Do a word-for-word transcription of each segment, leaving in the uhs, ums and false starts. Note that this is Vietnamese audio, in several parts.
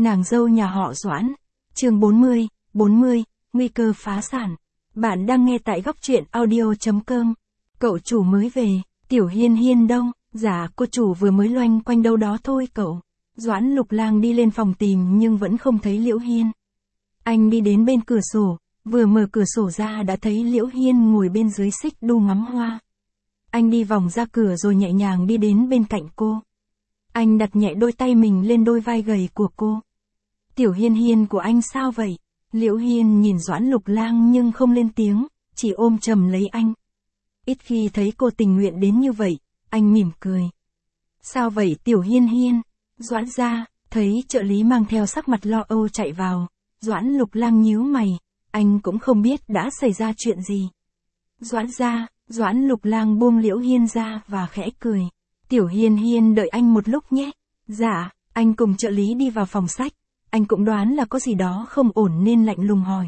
Nàng dâu nhà họ Doãn. Chương bốn mươi, bốn mươi, nguy cơ phá sản. Bạn đang nghe tại góc truyện audio chấm com. Cậu chủ mới về, Tiểu Hiên Hiên đâu? Dạ, cô chủ vừa mới loanh quanh đâu đó thôi cậu. Doãn Lục Lang đi lên phòng tìm nhưng vẫn không thấy Liễu Hiên. Anh đi đến bên cửa sổ, vừa mở cửa sổ ra đã thấy Liễu Hiên ngồi bên dưới xích đu ngắm hoa. Anh đi vòng ra cửa rồi nhẹ nhàng đi đến bên cạnh cô. Anh đặt nhẹ đôi tay mình lên đôi vai gầy của cô. Tiểu Hiên Hiên của anh sao vậy? Liễu Hiên nhìn Doãn Lục Lang nhưng không lên tiếng, chỉ ôm chầm lấy anh. Ít khi thấy cô tình nguyện đến như vậy, anh mỉm cười. Sao vậy Tiểu Hiên Hiên? Doãn gia, thấy trợ lý mang theo sắc mặt lo âu chạy vào. Doãn Lục Lang nhíu mày, anh cũng không biết đã xảy ra chuyện gì. Doãn gia, Doãn Lục Lang buông Liễu Hiên ra và khẽ cười. Tiểu Hiên Hiên đợi anh một lúc nhé. Dạ, anh cùng trợ lý đi vào phòng sách. Anh cũng đoán là có gì đó không ổn nên lạnh lùng hỏi.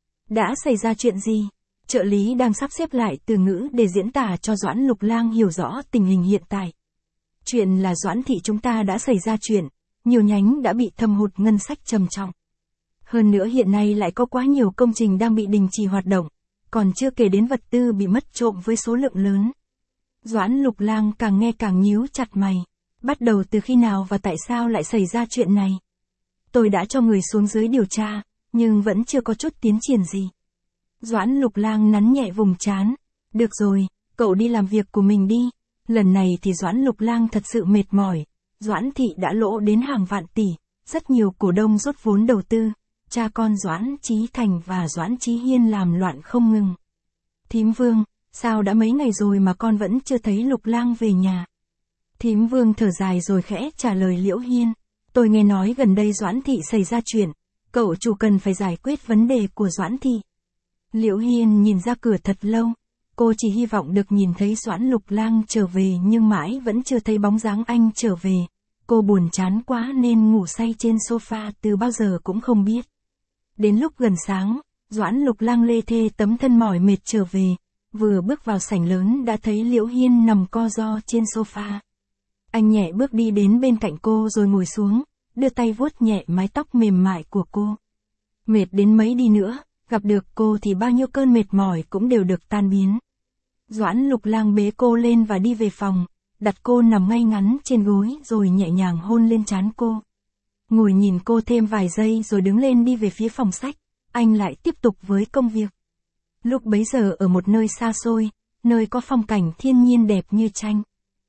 Đã xảy ra chuyện gì? Trợ lý đang sắp xếp lại từ ngữ để diễn tả cho Doãn Lục Lang hiểu rõ tình hình hiện tại. Chuyện là Doãn thị chúng ta đã xảy ra chuyện, nhiều nhánh đã bị thâm hụt ngân sách trầm trọng. Hơn nữa hiện nay lại có quá nhiều công trình đang bị đình chỉ hoạt động, còn chưa kể đến vật tư bị mất trộm với số lượng lớn. Doãn Lục Lang càng nghe càng nhíu chặt mày. Bắt đầu từ khi nào và tại sao lại xảy ra chuyện này? Tôi đã cho người xuống dưới điều tra, nhưng vẫn chưa có chút tiến triển gì. Doãn Lục Lang nắn nhẹ vùng trán. Được rồi, cậu đi làm việc của mình đi. Lần này thì Doãn Lục Lang thật sự mệt mỏi. Doãn thị đã lỗ đến hàng vạn tỷ, rất nhiều cổ đông rút vốn đầu tư. Cha con Doãn Chí Thành và Doãn Chí Hiên làm loạn không ngừng. Thím Vương, sao đã mấy ngày rồi mà con vẫn chưa thấy Lục Lang về nhà? Thím Vương thở dài rồi khẽ trả lời Liễu Hiên. Tôi nghe nói gần đây Doãn thị xảy ra chuyện, cậu chủ cần phải giải quyết vấn đề của Doãn thị. Liễu Hiên nhìn ra cửa thật lâu, cô chỉ hy vọng được nhìn thấy Doãn Lục Lang trở về nhưng mãi vẫn chưa thấy bóng dáng anh trở về. Cô buồn chán quá nên ngủ say trên sofa từ bao giờ cũng không biết. Đến lúc gần sáng, Doãn Lục Lang lê thê tấm thân mỏi mệt trở về, vừa bước vào sảnh lớn đã thấy Liễu Hiên nằm co ro trên sofa. Anh nhẹ bước đi đến bên cạnh cô rồi ngồi xuống, đưa tay vuốt nhẹ mái tóc mềm mại của cô. Mệt đến mấy đi nữa, gặp được cô thì bao nhiêu cơn mệt mỏi cũng đều được tan biến. Doãn Lục Lang bế cô lên và đi về phòng, đặt cô nằm ngay ngắn trên gối rồi nhẹ nhàng hôn lên trán cô. Ngồi nhìn cô thêm vài giây rồi đứng lên đi về phía phòng sách, anh lại tiếp tục với công việc. Lúc bấy giờ ở một nơi xa xôi, nơi có phong cảnh thiên nhiên đẹp như tranh.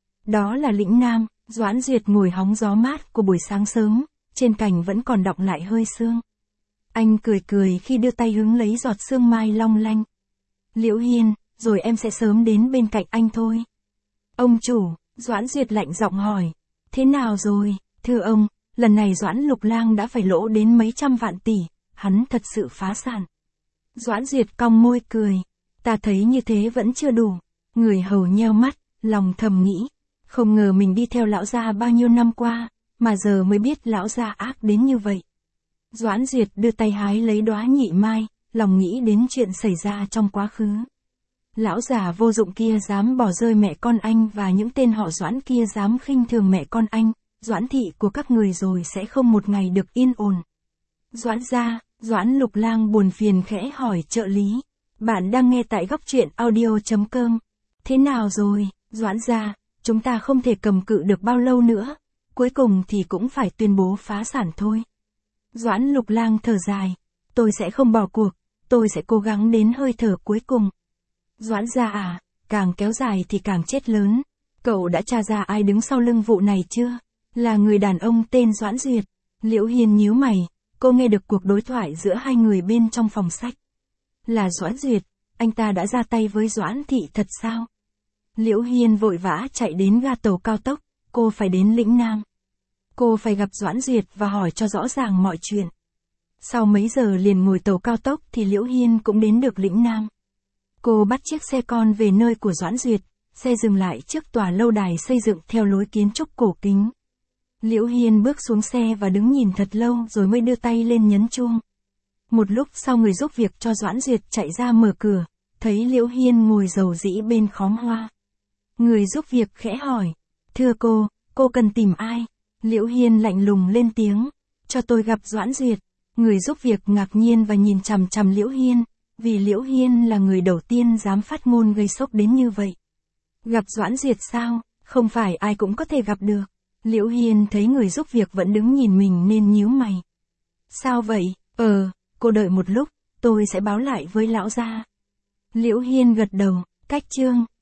Đó là lĩnh Nam. Doãn Duyệt ngồi hóng gió mát của buổi sáng sớm, trên cành vẫn còn đọng lại hơi sương. Anh cười cười khi đưa tay hứng lấy giọt sương mai long lanh. Liễu Hiên, rồi em sẽ sớm đến bên cạnh anh thôi. Ông chủ, Doãn Duyệt lạnh giọng hỏi. Thế nào rồi, thưa ông, lần này Doãn Lục Lang đã phải lỗ đến mấy trăm vạn tỷ, hắn thật sự phá sản. Doãn Duyệt cong môi cười. Ta thấy như thế vẫn chưa đủ. Người hầu nheo mắt, lòng thầm nghĩ. Không ngờ mình đi theo lão gia bao nhiêu năm qua, mà giờ mới biết lão gia ác đến như vậy. Doãn Duyệt đưa tay hái lấy đóa nhị mai, lòng nghĩ đến chuyện xảy ra trong quá khứ. Lão già vô dụng kia dám bỏ rơi mẹ con anh và những tên họ Doãn kia dám khinh thường mẹ con anh, Doãn thị của các người rồi sẽ không một ngày được yên ổn. Doãn gia, Doãn Lục Lang buồn phiền khẽ hỏi trợ lý. Bạn đang nghe tại góc truyện audio chấm com. Thế nào rồi, Doãn gia? Chúng ta không thể cầm cự được bao lâu nữa, cuối cùng thì cũng phải tuyên bố phá sản thôi. Doãn Lục Lang thở dài, tôi sẽ không bỏ cuộc, tôi sẽ cố gắng đến hơi thở cuối cùng. Doãn gia à, càng kéo dài thì càng chết lớn, cậu đã tra ra ai đứng sau lưng vụ này chưa? Là người đàn ông tên Doãn Duyệt. Liễu Hiên nhíu mày, cô nghe được cuộc đối thoại giữa hai người bên trong phòng sách. Là Doãn Duyệt, anh ta đã ra tay với Doãn thị thật sao? Liễu Hiên vội vã chạy đến ga tàu cao tốc, cô phải đến lĩnh Nam. Cô phải gặp Doãn Duyệt và hỏi cho rõ ràng mọi chuyện. Sau mấy giờ liền ngồi tàu cao tốc thì Liễu Hiên cũng đến được lĩnh Nam. Cô bắt chiếc xe con về nơi của Doãn Duyệt, xe dừng lại trước tòa lâu đài xây dựng theo lối kiến trúc cổ kính. Liễu Hiên bước xuống xe và đứng nhìn thật lâu rồi mới đưa tay lên nhấn chuông. Một lúc sau người giúp việc cho Doãn Duyệt chạy ra mở cửa, thấy Liễu Hiên ngồi rầu rĩ bên khóm hoa. Người giúp việc khẽ hỏi, thưa cô, cô cần tìm ai? Liễu Hiên lạnh lùng lên tiếng, cho tôi gặp Doãn Duyệt. Người giúp việc ngạc nhiên và nhìn chằm chằm Liễu Hiên, vì Liễu Hiên là người đầu tiên dám phát ngôn gây sốc đến như vậy. Gặp Doãn Duyệt sao, không phải ai cũng có thể gặp được. Liễu Hiên thấy người giúp việc vẫn đứng nhìn mình nên nhíu mày. Sao vậy? Ờ, cô đợi một lúc, tôi sẽ báo lại với lão gia. Liễu Hiên gật đầu, cách chương.